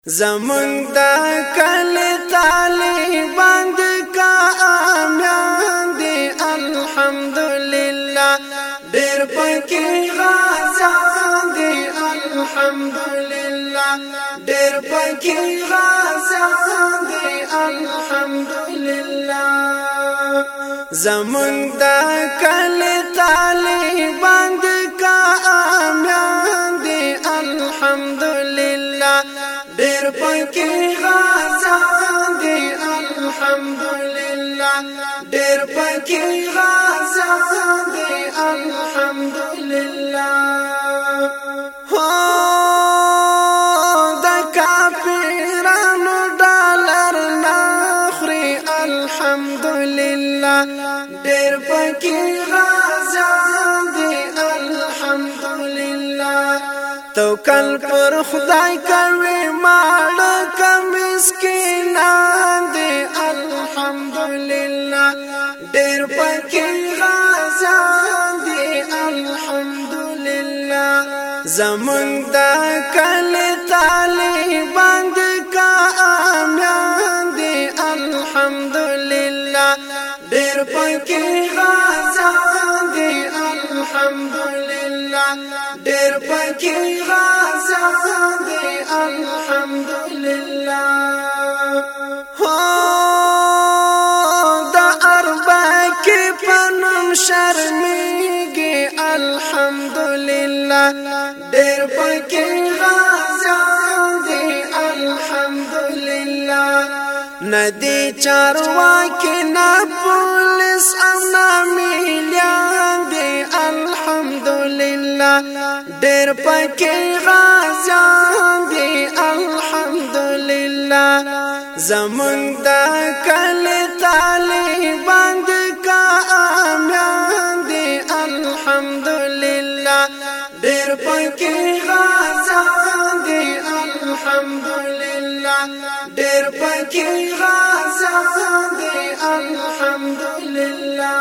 زمون دا کلی طالبان دی کامیان دی الحمدللہ دیر پکی غازان دی الحمدللہ دیر پکی غازان دی الحمدللہ زمون دا کلی طالبان دی کامیان دی الحمدللہ دیر پکی غازان دی الحمدللہ دیر پکی غازان دی الحمدللہ دا کافرانو ډالر نخری الحمدللہ دیر پکی غازان دی الحمدللہ توکل پر خدای کوي ماړ کم مسکینان دی الحمدللہ ډېر پکې غازان دی الحمدللہ زمون دا کلی طالبان دی کامیان دی الحمدللہ ډېر پکې غازان دی الحمدللہ دیر پکی غازان دی الحمدللہ دا اربع کی پنم شرمیگی الحمدللہ دیر پکی غازان دی الحمدللہ ندی چارواکی نا پولیس امنا میلیان دی الحمدللہ دیر پکی غازان دی الحمدللہ زمون دا کلی طالبان دی کامیان دی الحمدللہ دیر پکی غازان دی الحمدللہ دیر پکی غازان دی الحمدللہ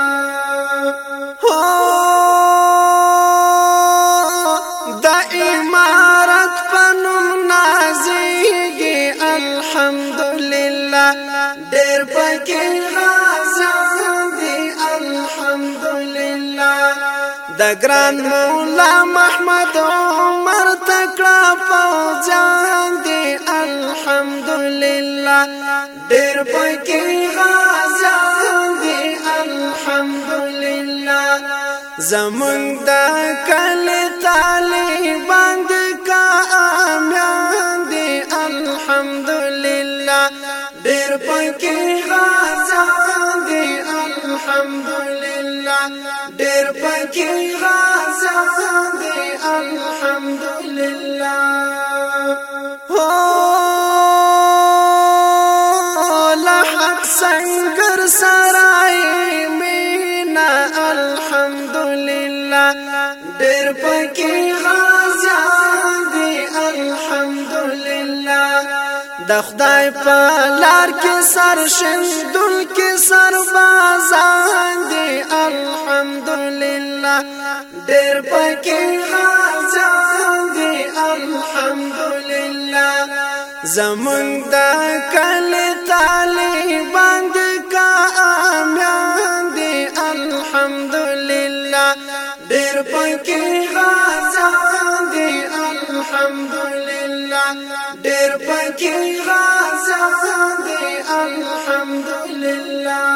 دا امارت پنم نازیگی الحمدللہ دیر پکی غازان دی الحمدللہ دا گران مولا محمد عمر تکڑا فوجان دی الحمدللہ دیر پکی غازان دی الحمدللہ زمون دا کلی طالبان دی کامیان دی الحمدللہ دیر پکی غازان دی الحمدللہ دیر پکی غازان دی الحمدللہ لحق سنگر سرائی مینا الحمدللہ دیر پکی غازان دی الحمدللہ د خدای په لار کې سر شندل کې سر بازان دی الحمدللہ ډېر پکې غازان دی الحمدللہ زمون دا کلی طالبان دی کامیان دی الحمدللہ ډېر پکې غازان دی الحمدللہ دیر پکی غازان دی الحمدللہ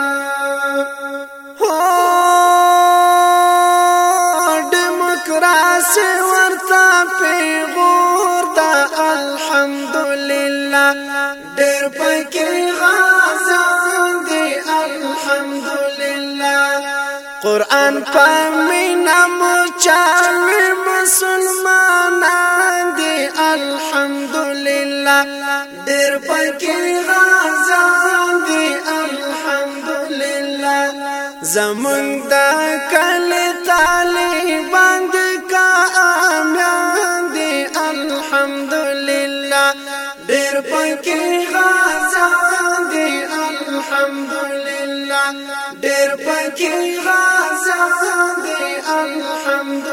ڈیموکراسی ورطا پیغور دا الحمدللہ دیر پکی غازان دی الحمدللہ قرآن پا مینا مچاوی مسلمانان دی الحمدللہ دیر پکی غازان دی الحمدللہ زمون دا کلی طالبان دی کامیان دی الحمدللہ دیر پکی غازان دی الحمدللہ دیر پکی غازان دی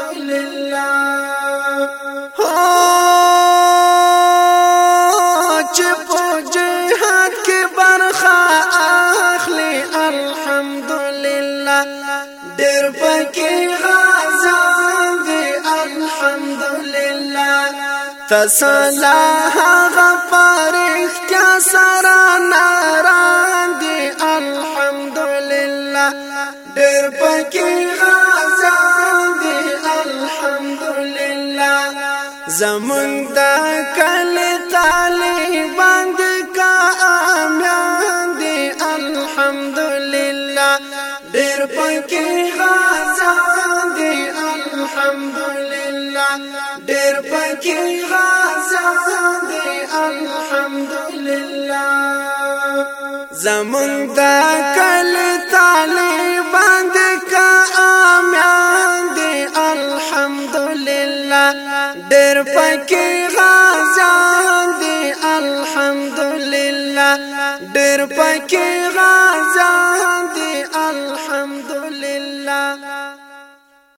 الحمدللہ چې په جهاد کې برخه اخلي الحمدلله ډېر پکې غازیان دي الحمدلله تسلا هغه پرختیا سره ناران دي الحمدلله ډېر پکې غازیان دي الحمدلله زمون دا کلی طالبان دي کامیان دي الحمدلله ډېر پکې غازیان دي الحمدلله ډېر پکې غازیان دي الحمدلله زمون دا کلی طالبان دي کامیان دي الحمدلله ډېر پکې غازیان دي الحمدلله ډېر پکې